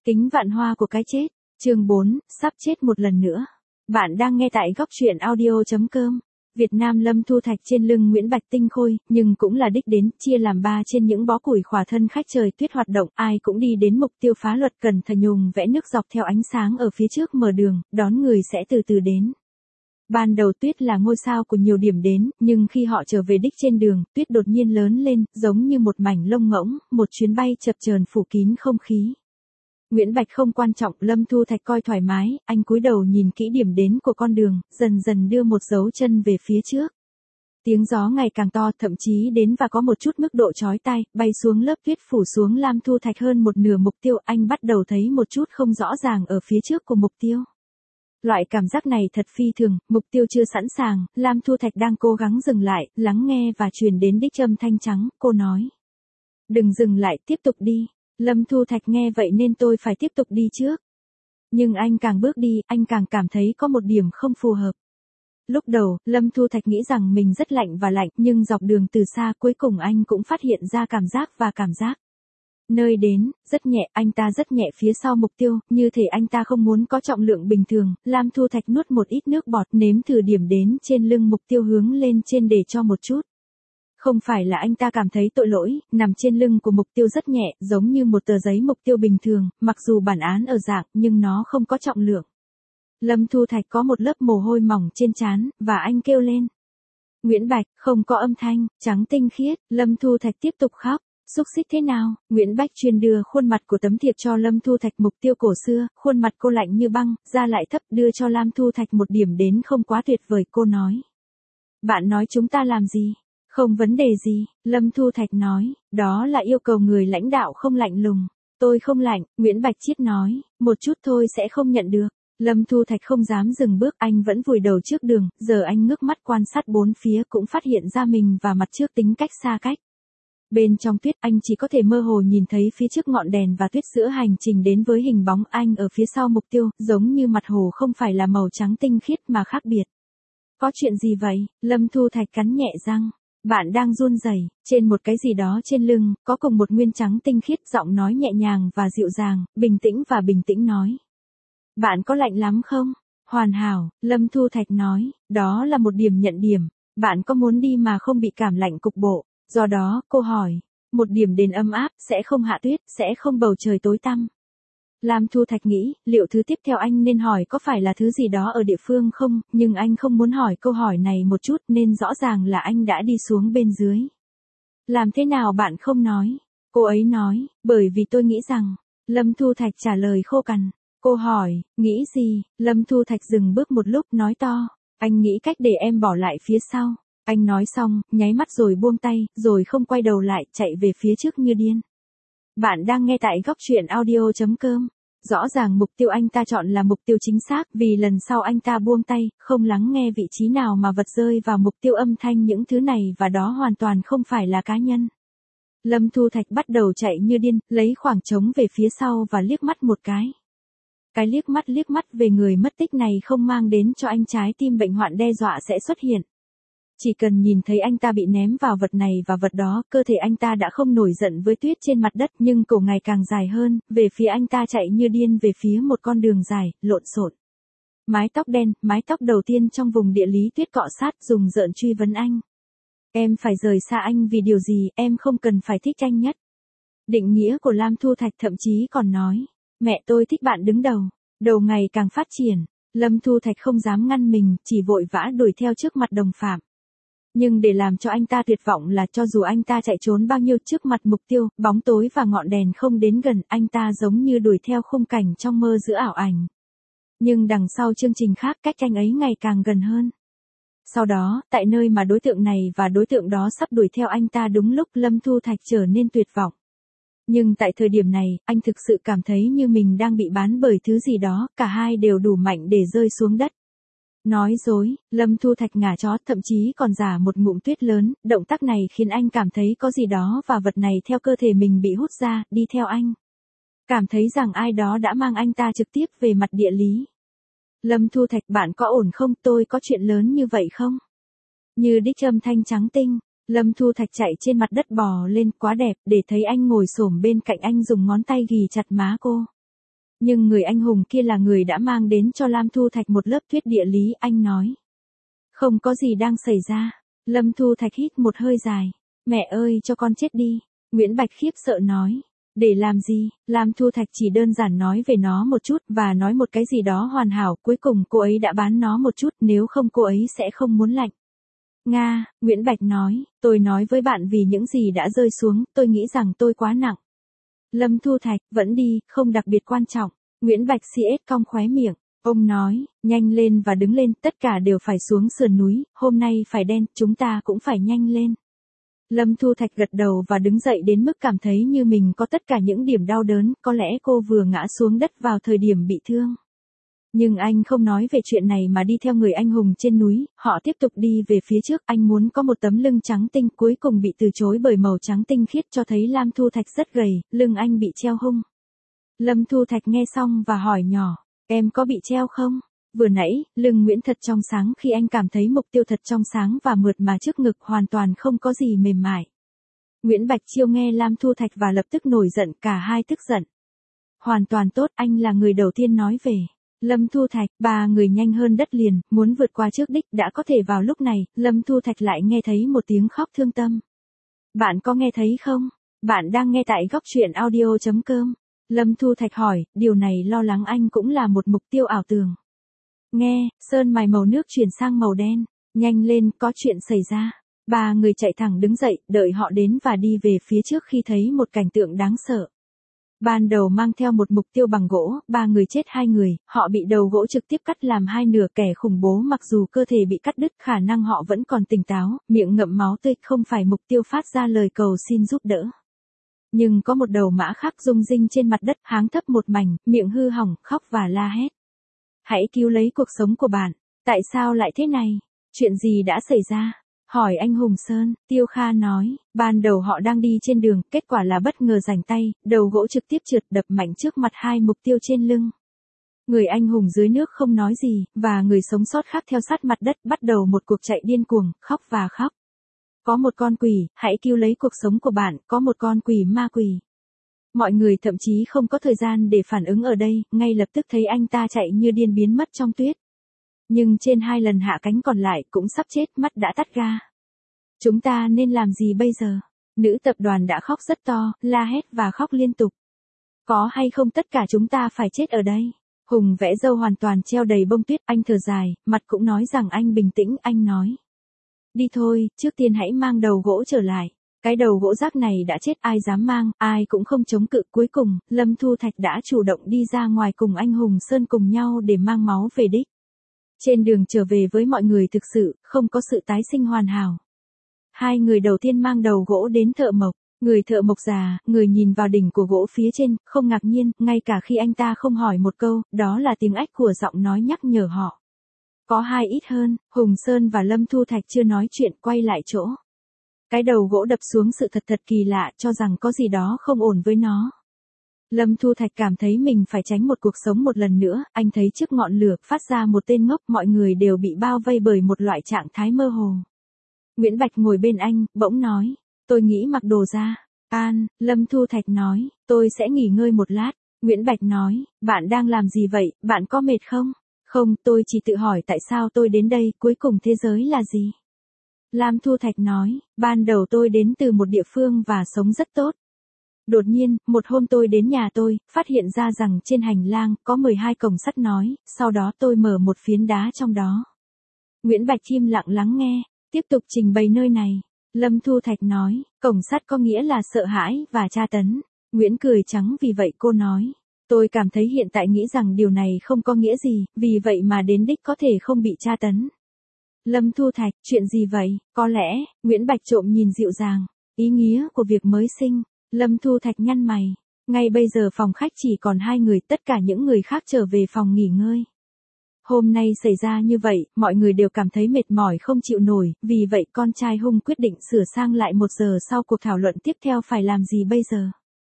Kính vạn hoa của cái chết, chương 4, sắp chết một lần nữa. Bạn đang nghe tại góc truyện audio.com. Việt Nam Lâm Thu Thạch trên lưng Nguyễn Bạch tinh khôi, nhưng cũng là đích đến, chia làm 3 trên những bó củi khỏa thân khách trời tuyết hoạt động, ai cũng đi đến mục tiêu phá luật cần thờ nhùng vẽ nước dọc theo ánh sáng ở phía trước mở đường, đón người sẽ từ từ đến. Ban đầu tuyết là ngôi sao của nhiều điểm đến, nhưng khi họ trở về đích trên đường, tuyết đột nhiên lớn lên, giống như một mảnh lông ngỗng, một chuyến bay chập chờn phủ kín không khí. Nguyễn Bạch không quan trọng, Lâm Thu Thạch coi thoải mái, anh cúi đầu nhìn kỹ điểm đến của con đường, dần dần đưa một dấu chân về phía trước. Tiếng gió ngày càng to, thậm chí đến và có một chút mức độ chói tai, bay xuống lớp tuyết phủ xuống Lam Thu Thạch hơn một nửa mục tiêu, anh bắt đầu thấy một chút không rõ ràng ở phía trước của mục tiêu. Loại cảm giác này thật phi thường, mục tiêu chưa sẵn sàng, Lam Thu Thạch đang cố gắng dừng lại, lắng nghe và truyền đến đích âm thanh trắng, cô nói. Đừng dừng lại, tiếp tục đi. Lâm Thu Thạch nghe vậy nên tôi phải tiếp tục đi trước. Nhưng anh càng bước đi, anh càng cảm thấy có một điểm không phù hợp. Lúc đầu, Lâm Thu Thạch nghĩ rằng mình rất lạnh và lạnh, nhưng dọc đường từ xa cuối cùng anh cũng phát hiện ra cảm giác. Nơi đến, rất nhẹ, anh ta rất nhẹ phía sau mục tiêu, như thể anh ta không muốn có trọng lượng bình thường. Lam Thu Thạch nuốt một ít nước bọt, nếm thử điểm đến trên lưng mục tiêu hướng lên trên để cho một chút. Không phải là anh ta cảm thấy tội lỗi, nằm trên lưng của mục tiêu rất nhẹ, giống như một tờ giấy mục tiêu bình thường, mặc dù bản án ở dạng, nhưng nó không có trọng lượng. Lâm Thu Thạch có một lớp mồ hôi mỏng trên trán, và anh kêu lên. Nguyễn Bạch, không có âm thanh, trắng tinh khiết, Lâm Thu Thạch tiếp tục khóc. Xúc xích thế nào? Nguyễn Bạch chuyên đưa khuôn mặt của tấm thiệp cho Lâm Thu Thạch mục tiêu cổ xưa, khuôn mặt cô lạnh như băng, da lại thấp đưa cho Lam Thu Thạch một điểm đến không quá tuyệt vời, cô nói. Bạn nói chúng ta làm gì? Không vấn đề gì, Lâm Thu Thạch nói, đó là yêu cầu người lãnh đạo không lạnh lùng. Tôi không lạnh, Nguyễn Bạch Chiết nói, một chút thôi sẽ không nhận được. Lâm Thu Thạch không dám dừng bước, anh vẫn vùi đầu trước đường, giờ anh ngước mắt quan sát bốn phía cũng phát hiện ra mình và mặt trước tính cách xa cách. Bên trong tuyết anh chỉ có thể mơ hồ nhìn thấy phía trước ngọn đèn và tuyết giữa hành trình đến với hình bóng anh ở phía sau mục tiêu, giống như mặt hồ không phải là màu trắng tinh khiết mà khác biệt. Có chuyện gì vậy? Lâm Thu Thạch cắn nhẹ răng. Bạn đang run rẩy, trên một cái gì đó trên lưng, có cùng một nguyên trắng tinh khiết, giọng nói nhẹ nhàng và dịu dàng, bình tĩnh nói. Bạn có lạnh lắm không? Hoàn hảo, Lâm Thu Thạch nói, đó là một điểm nhận điểm. Bạn có muốn đi mà không bị cảm lạnh cục bộ? Do đó, cô hỏi, một điểm đến ấm áp, sẽ không hạ tuyết, sẽ không bầu trời tối tăm. Lam Thu Thạch nghĩ, liệu thứ tiếp theo anh nên hỏi có phải là thứ gì đó ở địa phương không, nhưng anh không muốn hỏi câu hỏi này một chút nên rõ ràng là anh đã đi xuống bên dưới. Làm thế nào bạn không nói? Cô ấy nói, bởi vì tôi nghĩ rằng, Lâm Thu Thạch trả lời khô cằn. Cô hỏi, nghĩ gì? Lâm Thu Thạch dừng bước một lúc nói to, anh nghĩ cách để em bỏ lại phía sau. Anh nói xong, nháy mắt rồi buông tay, rồi không quay đầu lại, chạy về phía trước như điên. Bạn đang nghe tại góc truyện audio.com. Rõ ràng mục tiêu anh ta chọn là mục tiêu chính xác, vì lần sau anh ta buông tay, không lắng nghe vị trí nào mà vật rơi vào mục tiêu âm thanh những thứ này và đó hoàn toàn không phải là cá nhân. Lâm Thu Thạch bắt đầu chạy như điên, lấy khoảng trống về phía sau và liếc mắt một cái. Cái liếc mắt về người mất tích này không mang đến cho anh trái tim bệnh hoạn đe dọa sẽ xuất hiện. Chỉ cần nhìn thấy anh ta bị ném vào vật này và vật đó, cơ thể anh ta đã không nổi giận với tuyết trên mặt đất nhưng cổ ngày càng dài hơn, về phía anh ta chạy như điên về phía một con đường dài, lộn xộn. Mái tóc đen, mái tóc đầu tiên trong vùng địa lý tuyết cọ sát dùng rợn truy vấn anh. Em phải rời xa anh vì điều gì, em không cần phải thích anh nhất. Định nghĩa của Lam Thu Thạch thậm chí còn nói, mẹ tôi thích bạn đứng đầu, đầu ngày càng phát triển. Lâm Thu Thạch không dám ngăn mình, chỉ vội vã đuổi theo trước mặt đồng phạm. Nhưng để làm cho anh ta tuyệt vọng là cho dù anh ta chạy trốn bao nhiêu trước mặt mục tiêu, bóng tối và ngọn đèn không đến gần, anh ta giống như đuổi theo khung cảnh trong mơ giữa ảo ảnh. Nhưng đằng sau chương trình khác cách anh ấy ngày càng gần hơn. Sau đó, tại nơi mà đối tượng này và đối tượng đó sắp đuổi theo anh ta đúng lúc Lâm Thu Thạch trở nên tuyệt vọng. Nhưng tại thời điểm này, anh thực sự cảm thấy như mình đang bị bán bởi thứ gì đó, cả hai đều đủ mạnh để rơi xuống đất. Nói dối, Lâm Thu Thạch ngả chó, thậm chí còn giả một ngụm tuyết lớn, động tác này khiến anh cảm thấy có gì đó và vật này theo cơ thể mình bị hút ra, đi theo anh. Cảm thấy rằng ai đó đã mang anh ta trực tiếp về mặt địa lý. Lâm Thu Thạch, bạn có ổn không, tôi có chuyện lớn như vậy không? Như đích âm thanh trắng tinh, Lâm Thu Thạch chạy trên mặt đất bò lên, quá đẹp, để thấy anh ngồi xổm bên cạnh anh dùng ngón tay ghì chặt má cô. Nhưng người anh hùng kia là người đã mang đến cho Lam Thu Thạch một lớp thuyết địa lý, anh nói. Không có gì đang xảy ra. Lâm Thu Thạch hít một hơi dài. Mẹ ơi cho con chết đi. Nguyễn Bạch khiếp sợ nói. Để làm gì? Lam Thu Thạch chỉ đơn giản nói về nó một chút và nói một cái gì đó hoàn hảo, cuối cùng cô ấy đã bán nó một chút, nếu không cô ấy sẽ không muốn lạnh. Nga, Nguyễn Bạch nói, tôi nói với bạn vì những gì đã rơi xuống, tôi nghĩ rằng tôi quá nặng. Lâm Thu Thạch, vẫn đi, không đặc biệt quan trọng. Nguyễn Bạch CS cong khóe miệng. Ông nói, nhanh lên và đứng lên, tất cả đều phải xuống sườn núi, hôm nay phải đen, chúng ta cũng phải nhanh lên. Lâm Thu Thạch gật đầu và đứng dậy đến mức cảm thấy như mình có tất cả những điểm đau đớn, có lẽ cô vừa ngã xuống đất vào thời điểm bị thương. Nhưng anh không nói về chuyện này mà đi theo người anh hùng trên núi, họ tiếp tục đi về phía trước, anh muốn có một tấm lưng trắng tinh, cuối cùng bị từ chối bởi màu trắng tinh khiết cho thấy Lam Thu Thạch rất gầy, lưng anh bị treo hung. Lâm Thu Thạch nghe xong và hỏi nhỏ, em có bị treo không? Vừa nãy, lưng Nguyễn thật trong sáng khi anh cảm thấy mục tiêu thật trong sáng và mượt mà trước ngực hoàn toàn không có gì mềm mại. Nguyễn Bạch Chiêu nghe Lam Thu Thạch và lập tức nổi giận, cả hai tức giận. Hoàn toàn tốt, anh là người đầu tiên nói về. Lâm Thu Thạch, ba người nhanh hơn đất liền, muốn vượt qua trước đích đã có thể vào lúc này, Lâm Thu Thạch lại nghe thấy một tiếng khóc thương tâm. Bạn có nghe thấy không? Bạn đang nghe tại góc truyện audio.com. Lâm Thu Thạch hỏi, điều này lo lắng anh cũng là một mục tiêu ảo tưởng. Nghe, sơn mài màu nước chuyển sang màu đen. Nhanh lên, có chuyện xảy ra. Ba người chạy thẳng đứng dậy, đợi họ đến và đi về phía trước khi thấy một cảnh tượng đáng sợ. Ban đầu mang theo một mục tiêu bằng gỗ, ba người chết hai người, họ bị đầu gỗ trực tiếp cắt làm hai nửa, kẻ khủng bố mặc dù cơ thể bị cắt đứt, khả năng họ vẫn còn tỉnh táo, miệng ngậm máu tươi, không phải mục tiêu phát ra lời cầu xin giúp đỡ. Nhưng có một đầu mã khác rung rinh trên mặt đất, háng thấp một mảnh, miệng hư hỏng, khóc và la hét. Hãy cứu lấy cuộc sống của bạn. Tại sao lại thế này? Chuyện gì đã xảy ra? Hỏi anh Hùng Sơn, Tiêu Kha nói, ban đầu họ đang đi trên đường, kết quả là bất ngờ rảnh tay, đầu gỗ trực tiếp trượt đập mạnh trước mặt hai mục tiêu trên lưng. Người anh hùng dưới nước không nói gì, và người sống sót khác theo sát mặt đất bắt đầu một cuộc chạy điên cuồng, khóc và khóc. Có một con quỷ, hãy cứu lấy cuộc sống của bạn, có một con quỷ ma quỷ. Mọi người thậm chí không có thời gian để phản ứng ở đây, ngay lập tức thấy anh ta chạy như điên biến mất trong tuyết. Nhưng trên hai lần hạ cánh còn lại cũng sắp chết, mắt đã tắt ga. Chúng ta nên làm gì bây giờ? Nữ tập đoàn đã khóc rất to, la hét và khóc liên tục. Có hay không tất cả chúng ta phải chết ở đây? Hùng vẽ râu hoàn toàn treo đầy bông tuyết, anh thở dài, mặt cũng nói rằng anh bình tĩnh, anh nói. Đi thôi, trước tiên hãy mang đầu gỗ trở lại. Cái đầu gỗ rác này đã chết, ai dám mang, ai cũng không chống cự. Cuối cùng, Lâm Thu Thạch đã chủ động đi ra ngoài cùng anh Hùng Sơn cùng nhau để mang máu về đích. Trên đường trở về với mọi người thực sự, không có sự tái sinh hoàn hảo. Hai người đầu tiên mang đầu gỗ đến thợ mộc. Người thợ mộc già, người nhìn vào đỉnh của gỗ phía trên, không ngạc nhiên, ngay cả khi anh ta không hỏi một câu, đó là tiếng ách của giọng nói nhắc nhở họ. Có hai ít hơn, Hùng Sơn và Lâm Thu Thạch chưa nói chuyện, quay lại chỗ. Cái đầu gỗ đập xuống sự thật kỳ lạ, cho rằng có gì đó không ổn với nó. Lâm Thu Thạch cảm thấy mình phải tránh một cuộc sống một lần nữa, anh thấy trước ngọn lửa phát ra một tên ngốc, mọi người đều bị bao vây bởi một loại trạng thái mơ hồ. Nguyễn Bạch ngồi bên anh, bỗng nói, tôi nghĩ mặc đồ ra. An, Lâm Thu Thạch nói, tôi sẽ nghỉ ngơi một lát. Nguyễn Bạch nói, bạn đang làm gì vậy, bạn có mệt không? Không, tôi chỉ tự hỏi tại sao tôi đến đây, cuối cùng thế giới là gì? Lam Thu Thạch nói, ban đầu tôi đến từ một địa phương và sống rất tốt. Đột nhiên, một hôm tôi đến nhà tôi, phát hiện ra rằng trên hành lang có 12 cổng sắt nói, sau đó tôi mở một phiến đá trong đó. Nguyễn Bạch im lặng lắng nghe, tiếp tục trình bày nơi này. Lâm Thu Thạch nói, cổng sắt có nghĩa là sợ hãi và tra tấn. Nguyễn cười trắng vì vậy cô nói, tôi cảm thấy hiện tại nghĩ rằng điều này không có nghĩa gì, vì vậy mà đến đích có thể không bị tra tấn. Lâm Thu Thạch, chuyện gì vậy? Có lẽ, Nguyễn Bạch trộm nhìn dịu dàng, ý nghĩa của việc mới sinh. Lâm Thu Thạch nhăn mày. Ngay bây giờ phòng khách chỉ còn hai người, tất cả những người khác trở về phòng nghỉ ngơi. Hôm nay xảy ra như vậy, mọi người đều cảm thấy mệt mỏi không chịu nổi, vì vậy con trai Hung quyết định sửa sang lại 1 giờ sau cuộc thảo luận tiếp theo phải làm gì bây giờ.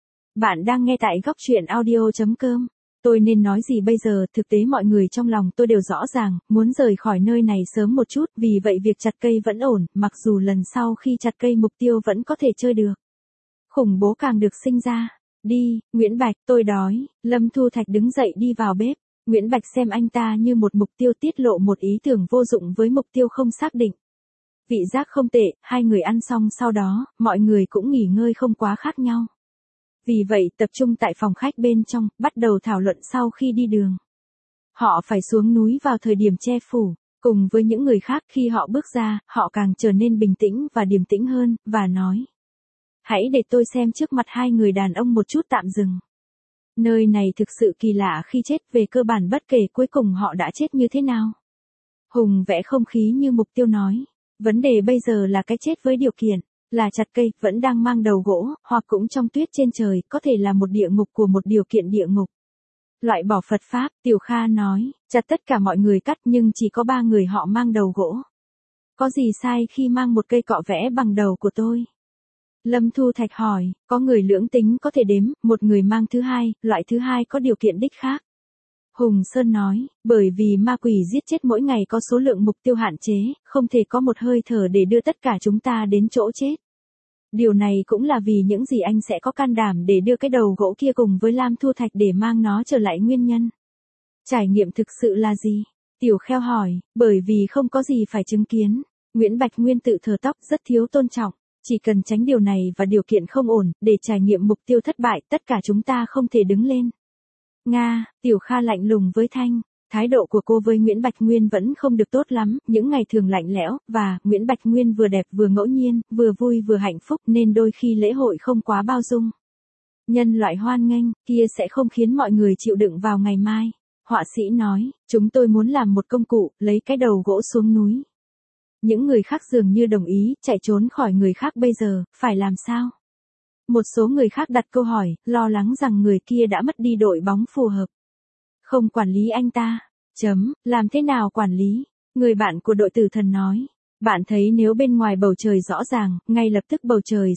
Bạn đang nghe tại góc truyện audio.com. Tôi nên nói gì bây giờ, thực tế mọi người trong lòng tôi đều rõ ràng, muốn rời khỏi nơi này sớm một chút, vì vậy việc chặt cây vẫn ổn, mặc dù lần sau khi chặt cây mục tiêu vẫn có thể chơi được. Khủng bố càng được sinh ra. Đi, Nguyễn Bạch, tôi đói. Lâm Thu Thạch đứng dậy đi vào bếp. Nguyễn Bạch xem anh ta như một mục tiêu, tiết lộ một ý tưởng vô dụng với mục tiêu không xác định. Vị giác không tệ, hai người ăn xong sau đó, mọi người cũng nghỉ ngơi không quá khác nhau. Vì vậy tập trung tại phòng khách bên trong, bắt đầu thảo luận sau khi đi đường. Họ phải xuống núi vào thời điểm che phủ. Cùng với những người khác, khi họ bước ra, họ càng trở nên bình tĩnh và điềm tĩnh hơn, và nói. Hãy để tôi xem trước mặt hai người đàn ông một chút, tạm dừng. Nơi này thực sự kỳ lạ khi chết, về cơ bản bất kể cuối cùng họ đã chết như thế nào. Hùng vẽ không khí như mục tiêu nói. Vấn đề bây giờ là cái chết với điều kiện, là chặt cây, vẫn đang mang đầu gỗ, hoặc cũng trong tuyết trên trời, có thể là một địa ngục của một điều kiện địa ngục. Loại bỏ Phật Pháp, Tiểu Kha nói, chặt tất cả mọi người cắt nhưng chỉ có 3 người họ mang đầu gỗ. Có gì sai khi mang một cây cọ vẽ bằng đầu của tôi? Lâm Thu Thạch hỏi, có người lưỡng tính có thể đếm, một người mang thứ hai, loại thứ hai có điều kiện đích khác. Hùng Sơn nói, bởi vì ma quỷ giết chết mỗi ngày có số lượng mục tiêu hạn chế, không thể có một hơi thở để đưa tất cả chúng ta đến chỗ chết. Điều này cũng là vì những gì anh sẽ có can đảm để đưa cái đầu gỗ kia cùng với Lam Thu Thạch để mang nó trở lại nguyên nhân. Trải nghiệm thực sự là gì? Tiểu Kheo hỏi, bởi vì không có gì phải chứng kiến. Nguyễn Bạch Nguyên tự thở tóc, rất thiếu tôn trọng. Chỉ cần tránh điều này và điều kiện không ổn, để trải nghiệm mục tiêu thất bại, tất cả chúng ta không thể đứng lên. Nga, Tiểu Kha lạnh lùng với Thanh. Thái độ của cô với Nguyễn Bạch Nguyên vẫn không được tốt lắm, những ngày thường lạnh lẽo, và Nguyễn Bạch Nguyên vừa đẹp vừa ngẫu nhiên, vừa vui vừa hạnh phúc nên đôi khi lễ hội không quá bao dung. Nhân loại hoan nghênh, kia sẽ không khiến mọi người chịu đựng vào ngày mai. Họa sĩ nói, chúng tôi muốn làm một công cụ, lấy cái đầu gỗ xuống núi. Những người khác dường như đồng ý, chạy trốn khỏi người khác bây giờ, phải làm sao? Một số người khác đặt câu hỏi, lo lắng rằng người kia đã mất đi đội bóng phù hợp. Không quản lý anh ta. Làm thế nào quản lý? Người bạn của đội tử thần nói. Bạn thấy nếu bên ngoài bầu trời rõ ràng, ngay lập tức bầu trời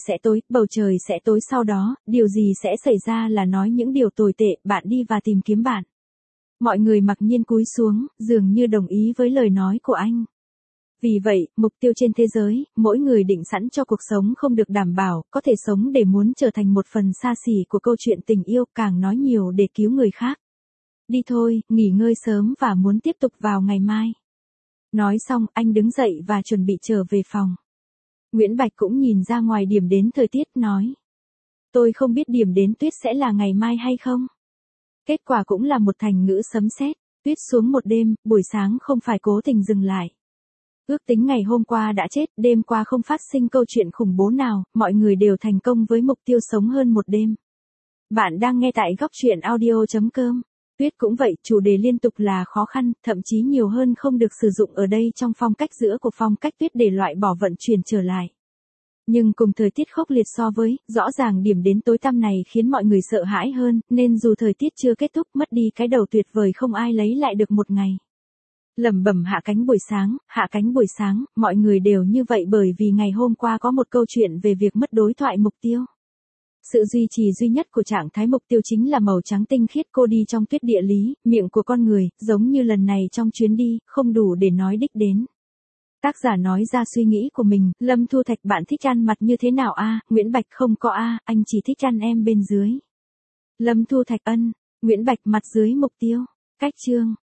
sẽ tối sau đó, điều gì sẽ xảy ra là nói những điều tồi tệ, bạn đi và tìm kiếm bạn. Mọi người mặc nhiên cúi xuống, dường như đồng ý với lời nói của anh. Vì vậy, mục tiêu trên thế giới, mỗi người định sẵn cho cuộc sống không được đảm bảo, có thể sống để muốn trở thành một phần xa xỉ của câu chuyện tình yêu, càng nói nhiều để cứu người khác. Đi thôi, nghỉ ngơi sớm và muốn tiếp tục vào ngày mai. Nói xong, anh đứng dậy và chuẩn bị trở về phòng. Nguyễn Bạch cũng nhìn ra ngoài điểm đến thời tiết, nói. Tôi không biết điểm đến tuyết sẽ là ngày mai hay không. Kết quả cũng là một thành ngữ sấm sét, tuyết xuống một đêm, buổi sáng không phải cố tình dừng lại. Ước tính ngày hôm qua đã chết, đêm qua không phát sinh câu chuyện khủng bố nào, mọi người đều thành công với mục tiêu sống hơn một đêm. Bạn đang nghe tại góc truyện audio.com. Tuyết cũng vậy, chủ đề liên tục là khó khăn, thậm chí nhiều hơn không được sử dụng ở đây trong phong cách giữa của phong cách tuyết để loại bỏ vận chuyển trở lại. Nhưng cùng thời tiết khốc liệt so với, rõ ràng điểm đến tối tăm này khiến mọi người sợ hãi hơn, nên dù thời tiết chưa kết thúc, mất đi cái đầu tuyệt vời không ai lấy lại được một ngày. Lẩm bẩm hạ cánh buổi sáng, mọi người đều như vậy bởi vì ngày hôm qua có một câu chuyện về việc mất đối thoại mục tiêu. Sự duy trì duy nhất của trạng thái mục tiêu chính là màu trắng tinh khiết cô đi trong tuyết địa lý, miệng của con người, giống như lần này trong chuyến đi, không đủ để nói đích đến. Tác giả nói ra suy nghĩ của mình, Lâm Thu Thạch bạn thích ăn mặt như thế nào a? Nguyễn Bạch không có a, anh chỉ thích ăn em bên dưới. Lâm Thu Thạch ân, Nguyễn Bạch mặt dưới mục tiêu. Cách chương.